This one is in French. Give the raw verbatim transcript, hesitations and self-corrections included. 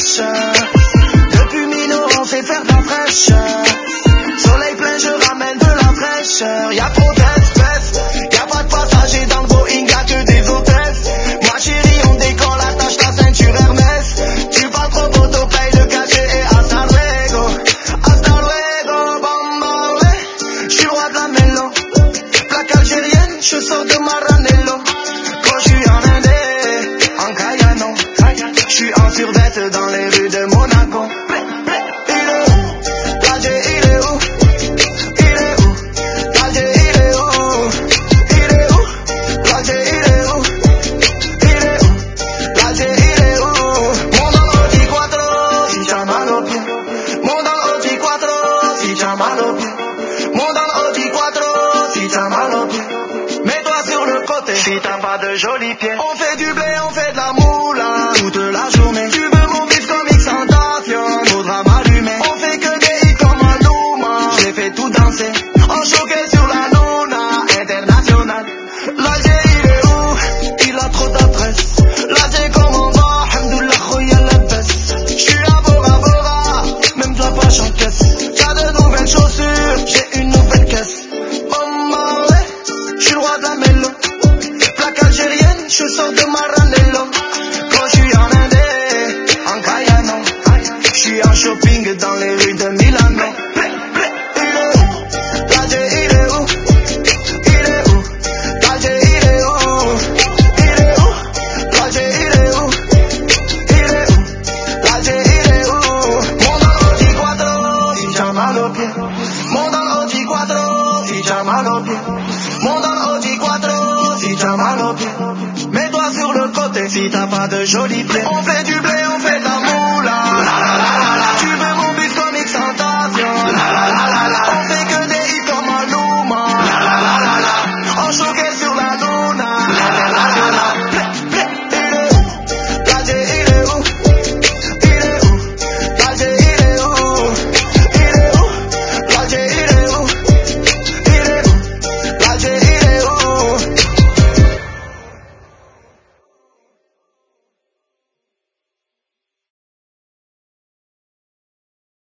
fraîche. Depuis Mino, on sait faire de la fraîche. Soleil plein, je ramène de la fraîcheur. Y'a trop d'espèces, y'a pas de passagers dans le Boeing, y'a que des hôtesses. Ma chérie, on décolle, attache ta ceinture Hermès. Tu parles trop photo, paye le cachet et hasta luego. Hasta luego, bamba, j'suis roi de la mélo. Plaque algérienne, je sors de Maranello. Quand j'suis en Indé, en Cayano, j'suis en survette dans les rues de Monaco. Il est où? L'Alger, il est où? Il est où? L'Alger, il est où? Il est où? L'Alger, il est où? Il est où? L'Alger, il est où? Monte dans l'Audi quattro, si t'as mal aux pieds. Monte dans l'Audi quattro, si t'as mal aux pieds. Monte dans l'Audi quattro, si t'as mal aux pieds. Mets-toi sur le côté, si t'as pas de jolis pieds. On fait du blé, on fait de la moula toute la journée. Tu veux mon bif comme X Tentation, faudra m'allumer. On fait que des hits comme Maluma, j'ai fait tout danser. En choqué sur la Luna internationale. L'Alger, il est où? Il a trop d'adresse. L'Alger, comment va? Alhamdoulilah, khoya la baisse. J'suis à Bora Bora, même de la page en caisse. Y'a de nouvelles chaussures, j'ai une nouvelle caisse. Bamba, j'suis le roi de la mélo. Plaque algérienne, je sors de Maranello. Quand j'suis en Indé, en Cayano, j'suis en shopping dans les rues de Milano. Il est où? L'Alger, il est où? Il est où? L'Alger, il est où? Il est où? L'Alger, il est où? Il est où? L'Alger, il est où? Monte dans l'Audi quattro, si t'as mal aux pieds. Monte dans l'Audi quattro, si t'as mal aux pieds. Monte dans l'Audi quattro, si t'as mal aux pieds. Mets-toi sur le côté, si t'as pas de jolis pieds. On fait du blé,